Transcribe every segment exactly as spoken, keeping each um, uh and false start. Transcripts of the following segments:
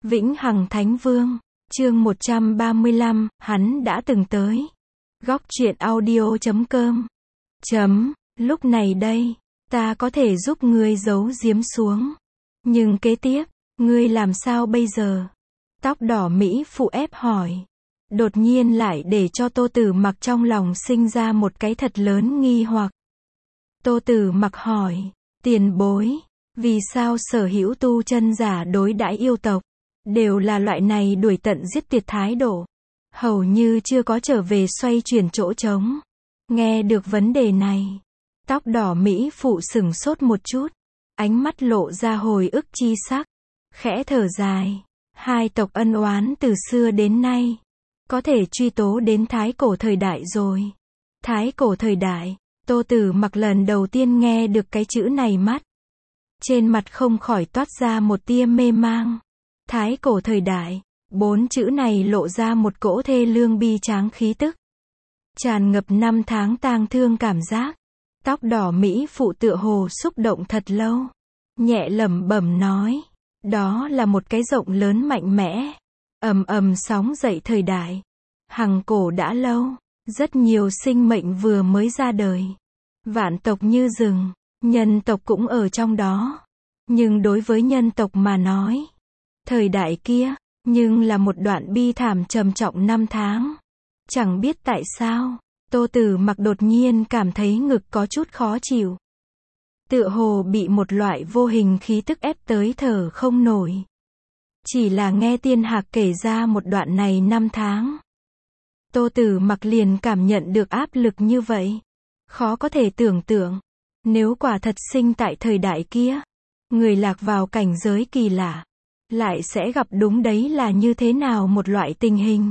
Vĩnh Hằng Thánh Vương, chương một trăm ba mươi lăm, hắn đã từng tới. Góc truyện audio chấm com. Chấm, lúc này đây, ta có thể giúp ngươi giấu giếm xuống. Nhưng kế tiếp, ngươi làm sao bây giờ? Tóc đỏ Mỹ phụ ép hỏi. Đột nhiên lại để cho Tô Tử Mặc trong lòng sinh ra một cái thật lớn nghi hoặc. Tô Tử Mặc hỏi, tiền bối, vì sao sở hữu tu chân giả đối đãi yêu tộc đều là loại này đuổi tận giết tuyệt thái độ, hầu như chưa có trở về xoay chuyển chỗ trống. Nghe được vấn đề này, tóc đỏ Mỹ phụ sửng sốt một chút, ánh mắt lộ ra hồi ức chi sắc, khẽ thở dài. Hai tộc ân oán từ xưa đến nay, có thể truy tố đến thái cổ thời đại rồi. Thái cổ thời đại, Tô Tử Mặc lần đầu tiên nghe được cái chữ này, mắt trên mặt không khỏi toát ra một tia mê mang. Thái cổ thời đại, bốn chữ này lộ ra một cỗ thê lương bi tráng khí tức, tràn ngập năm tháng tang thương cảm giác. Tóc đỏ Mỹ phụ tựa hồ xúc động thật lâu, nhẹ lẩm bẩm nói, đó là một cái rộng lớn mạnh mẽ, ầm ầm sóng dậy thời đại. Hằng cổ đã lâu, rất nhiều sinh mệnh vừa mới ra đời, vạn tộc như rừng, nhân tộc cũng ở trong đó. Nhưng đối với nhân tộc mà nói, thời đại kia, nhưng là một đoạn bi thảm trầm trọng năm tháng. Chẳng biết tại sao, Tô Tử Mặc đột nhiên cảm thấy ngực có chút khó chịu. Tựa hồ bị một loại vô hình khí tức ép tới thở không nổi. Chỉ là nghe Tiên Hạc kể ra một đoạn này năm tháng, Tô Tử Mặc liền cảm nhận được áp lực như vậy. Khó có thể tưởng tượng, nếu quả thật sinh tại thời đại kia, người lạc vào cảnh giới kỳ lạ, lại sẽ gặp đúng đấy là như thế nào một loại tình hình.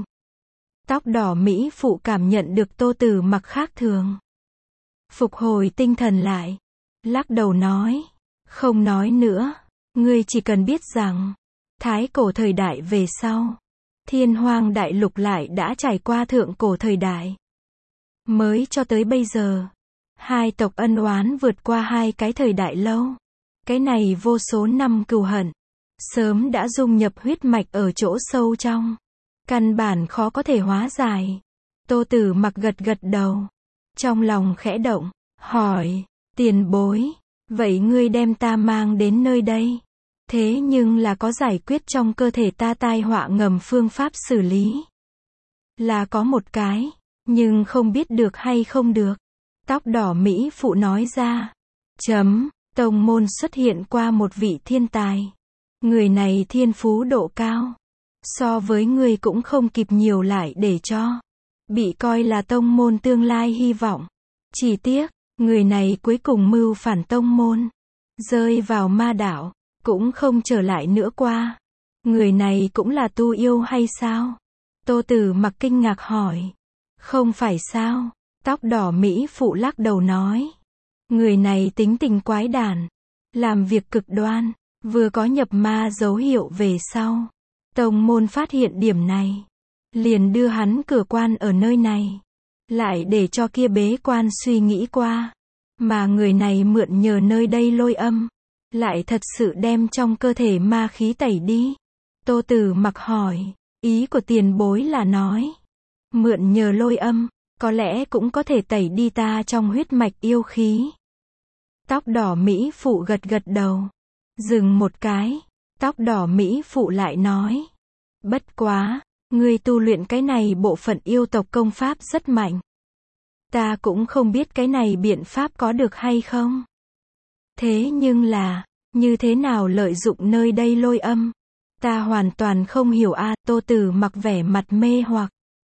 Tóc đỏ Mỹ phụ cảm nhận được Tô Tử Mặc khác thường, phục hồi tinh thần lại, lắc đầu nói, không nói nữa, ngươi chỉ cần biết rằng, thái cổ thời đại về sau, Thiên Hoang đại lục lại đã trải qua thượng cổ thời đại. Mới cho tới bây giờ, hai tộc ân oán vượt qua hai cái thời đại lâu. Cái này vô số năm cừu hận, sớm đã dung nhập huyết mạch ở chỗ sâu trong, căn bản khó có thể hóa giải. Tô Tử Mặc gật gật đầu, trong lòng khẽ động, hỏi, tiền bối, vậy ngươi đem ta mang đến nơi đây, thế nhưng là có giải quyết trong cơ thể ta tai họa ngầm phương pháp xử lý? Là có một cái, nhưng không biết được hay không được. Tóc đỏ Mỹ phụ nói ra. Chấm, tông môn xuất hiện qua một vị thiên tài. Người này thiên phú độ cao, so với người cũng không kịp nhiều, lại để cho bị coi là tông môn tương lai hy vọng. Chỉ tiếc, người này cuối cùng mưu phản tông môn, rơi vào ma đảo, cũng không trở lại nữa qua. Người này cũng là tu yêu hay sao? Tô Tử Mặc kinh ngạc hỏi. Không phải sao? Tóc đỏ Mỹ phụ lắc đầu nói. Người này tính tình quái đản, làm việc cực đoan, vừa có nhập ma dấu hiệu về sau. Tông môn phát hiện điểm này, liền đưa hắn cửa quan ở nơi này, lại để cho kia bế quan suy nghĩ qua. Mà người này mượn nhờ nơi đây lôi âm, lại thật sự đem trong cơ thể ma khí tẩy đi. Tô Tử Mặc hỏi, ý của tiền bối là nói, mượn nhờ lôi âm, có lẽ cũng có thể tẩy đi ta trong huyết mạch yêu khí. Tóc đỏ Mỹ phụ gật gật đầu, dừng một cái, tóc đỏ Mỹ phụ lại nói, bất quá, ngươi tu luyện cái này bộ phận yêu tộc công pháp rất mạnh. Ta cũng không biết cái này biện pháp có được hay không. Thế nhưng là, như thế nào lợi dụng nơi đây lôi âm? Ta hoàn toàn không hiểu a. À, Tô Tử Mặc vẻ mặt mê hoặc.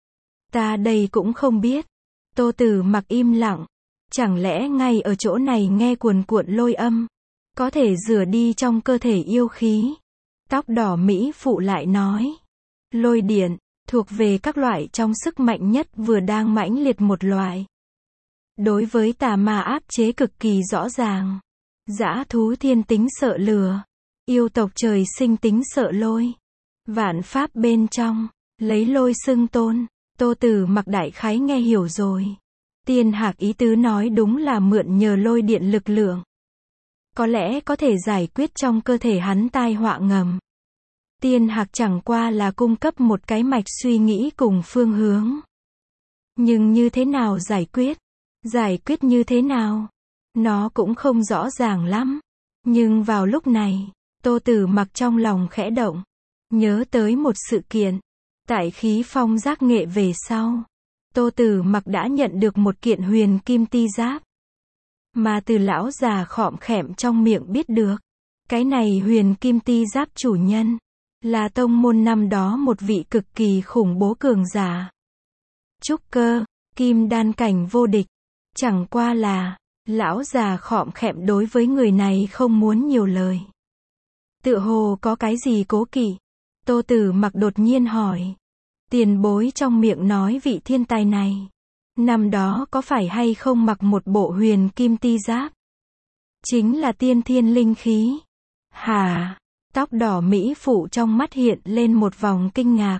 Ta đây cũng không biết. Tô Tử Mặc im lặng. Chẳng lẽ ngay ở chỗ này nghe cuồn cuộn lôi âm, có thể rửa đi trong cơ thể yêu khí? Tóc đỏ Mỹ phụ lại nói. Lôi điện, thuộc về các loại trong sức mạnh nhất vừa đang mãnh liệt một loại. Đối với tà ma áp chế cực kỳ rõ ràng. Dã thú thiên tính sợ lửa, yêu tộc trời sinh tính sợ lôi. Vạn pháp bên trong, lấy lôi xưng tôn. Tô Tử Mặc đại khái nghe hiểu rồi. Tiên Hạc ý tứ nói đúng là mượn nhờ lôi điện lực lượng, có lẽ có thể giải quyết trong cơ thể hắn tai họa ngầm. Tiên Hạc chẳng qua là cung cấp một cái mạch suy nghĩ cùng phương hướng. Nhưng như thế nào giải quyết? Giải quyết như thế nào? Nó cũng không rõ ràng lắm. Nhưng vào lúc này, Tô Tử Mặc trong lòng khẽ động. Nhớ tới một sự kiện. Tại Khí Phong giác nghệ về sau, Tô Tử Mặc đã nhận được một kiện huyền kim ti giáp. Mà từ lão già khọm khẹm trong miệng biết được. Cái này huyền kim ti giáp chủ nhân. Là tông môn năm đó một vị cực kỳ khủng bố cường giả. Trúc cơ, kim đan cảnh vô địch. Chẳng qua là, lão già khọm khẹm đối với người này không muốn nhiều lời. Tựa hồ có cái gì cố kỵ. Tô Tử Mặc đột nhiên hỏi. Tiền bối trong miệng nói vị thiên tài này. Năm đó có phải hay không mặc một bộ huyền kim ti giáp? Chính là tiên thiên linh khí. Hả? Tóc đỏ mỹ phụ trong mắt hiện lên một vòng kinh ngạc.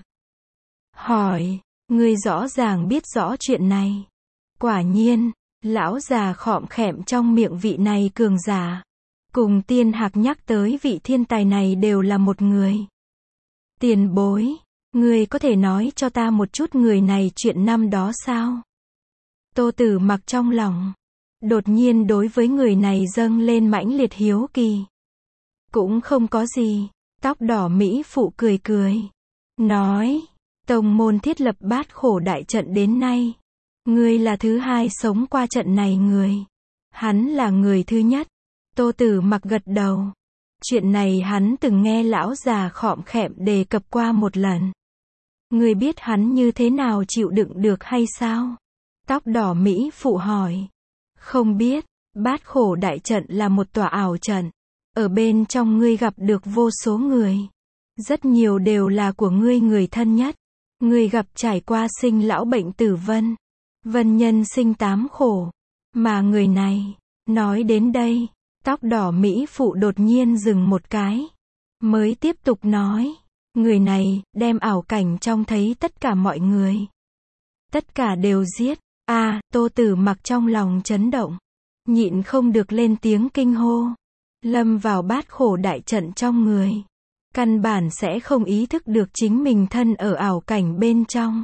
Hỏi, ngươi rõ ràng biết rõ chuyện này. Quả nhiên, lão già khọm khẹm trong miệng vị này cường giả. Cùng Tiên Hạc nhắc tới vị thiên tài này đều là một người. Tiền bối, ngươi có thể nói cho ta một chút người này chuyện năm đó sao? Tô Tử Mặc trong lòng, đột nhiên đối với người này dâng lên mãnh liệt hiếu kỳ. Cũng không có gì, tóc đỏ mỹ phụ cười cười. Nói, tông môn thiết lập Bát Khổ đại trận đến nay. Ngươi là thứ hai sống qua trận này người. Hắn là người thứ nhất. Tô Tử Mặc gật đầu. Chuyện này hắn từng nghe lão già khọm khẹm đề cập qua một lần. Ngươi biết hắn như thế nào chịu đựng được hay sao? Tóc đỏ mỹ phụ hỏi. Không biết, Bát Khổ đại trận là một tòa ảo trận. Ở bên trong ngươi gặp được vô số người. Rất nhiều đều là của ngươi người thân nhất. Ngươi gặp trải qua sinh lão bệnh tử vân. Vân nhân sinh tám khổ. Mà người này, nói đến đây, tóc đỏ mỹ phụ đột nhiên dừng một cái. Mới tiếp tục nói. Người này, đem ảo cảnh trong thấy tất cả mọi người. Tất cả đều giết. À, Tô Tử Mặc trong lòng chấn động. Nhịn không được lên tiếng kinh hô. Lâm vào Bát Khổ đại trận trong người. Căn bản sẽ không ý thức được chính mình thân ở ảo cảnh bên trong.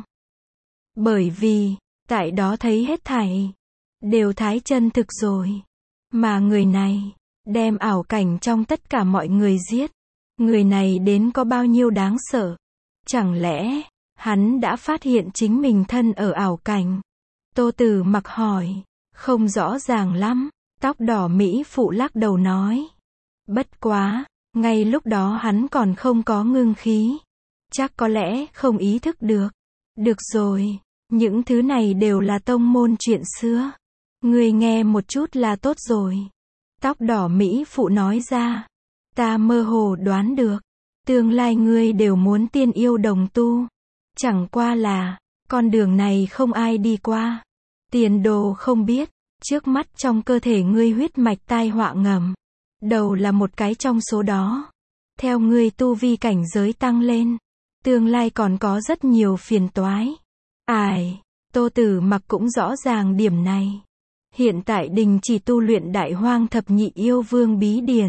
Bởi vì, tại đó thấy hết thảy. Đều thái chân thực rồi. Mà người này, đem ảo cảnh trong tất cả mọi người giết. Người này đến có bao nhiêu đáng sợ. Chẳng lẽ, hắn đã phát hiện chính mình thân ở ảo cảnh. Tô Tử Mặc hỏi. Không rõ ràng lắm. Tóc đỏ mỹ phụ lắc đầu nói. Bất quá, ngay lúc đó hắn còn không có ngưng khí. Chắc có lẽ không ý thức được. Được rồi, những thứ này đều là tông môn chuyện xưa. Ngươi nghe một chút là tốt rồi. Tóc đỏ mỹ phụ nói ra. Ta mơ hồ đoán được. Tương lai ngươi đều muốn tiên yêu đồng tu. Chẳng qua là, con đường này không ai đi qua. Tiền đồ không biết. Trước mắt trong cơ thể ngươi huyết mạch tai họa ngầm. Đầu là một cái trong số đó. Theo ngươi tu vi cảnh giới tăng lên. Tương lai còn có rất nhiều phiền toái. Ải, Tô Tử Mặc cũng rõ ràng điểm này. Hiện tại đình chỉ tu luyện Đại Hoang Thập Nhị Yêu Vương Bí Điển.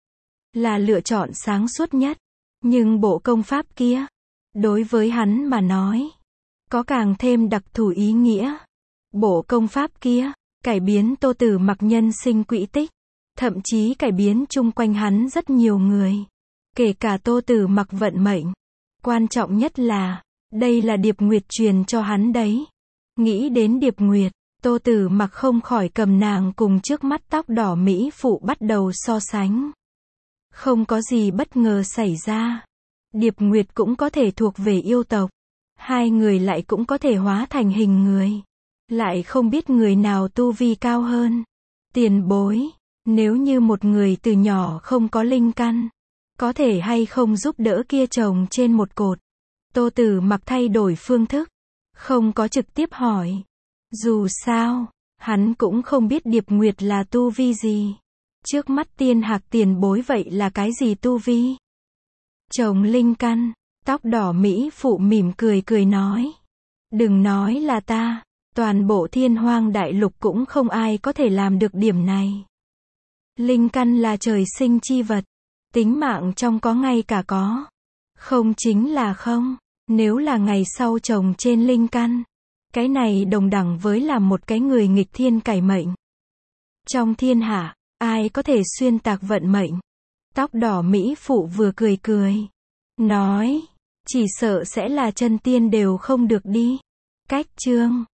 Là lựa chọn sáng suốt nhất. Nhưng bộ công pháp kia, đối với hắn mà nói, có càng thêm đặc thù ý nghĩa. Bộ công pháp kia, cải biến Tô Tử Mặc nhân sinh quỹ tích. Thậm chí cải biến chung quanh hắn rất nhiều người. Kể cả Tô Tử Mặc vận mệnh. Quan trọng nhất là, đây là Điệp Nguyệt truyền cho hắn đấy. Nghĩ đến Điệp Nguyệt, Tô Tử Mặc không khỏi cầm nàng cùng trước mắt tóc đỏ mỹ phụ bắt đầu so sánh. Không có gì bất ngờ xảy ra. Điệp Nguyệt cũng có thể thuộc về yêu tộc. Hai người lại cũng có thể hóa thành hình người. Lại không biết người nào tu vi cao hơn. Tiền bối, nếu như một người từ nhỏ không có linh căn, có thể hay không giúp đỡ kia chồng trên một cột. Tô Tử Mặc thay đổi phương thức. Không có trực tiếp hỏi. Dù sao, hắn cũng không biết Điệp Nguyệt là tu vi gì. Trước mắt Tiên Hạc tiền bối vậy là cái gì tu vi? Chồng linh căn, tóc đỏ mỹ phụ mỉm cười cười nói. Đừng nói là ta, toàn bộ Thiên Hoang đại lục cũng không ai có thể làm được điểm này. Linh căn là trời sinh chi vật, tính mạng trong có ngay cả có. Không chính là không. Nếu là ngày sau trồng trên linh căn, cái này đồng đẳng với là một cái người nghịch thiên cải mệnh. Trong thiên hạ, ai có thể xuyên tạc vận mệnh? Tóc đỏ mỹ phụ vừa cười cười, nói, chỉ sợ sẽ là chân tiên đều không được đi. Cách chương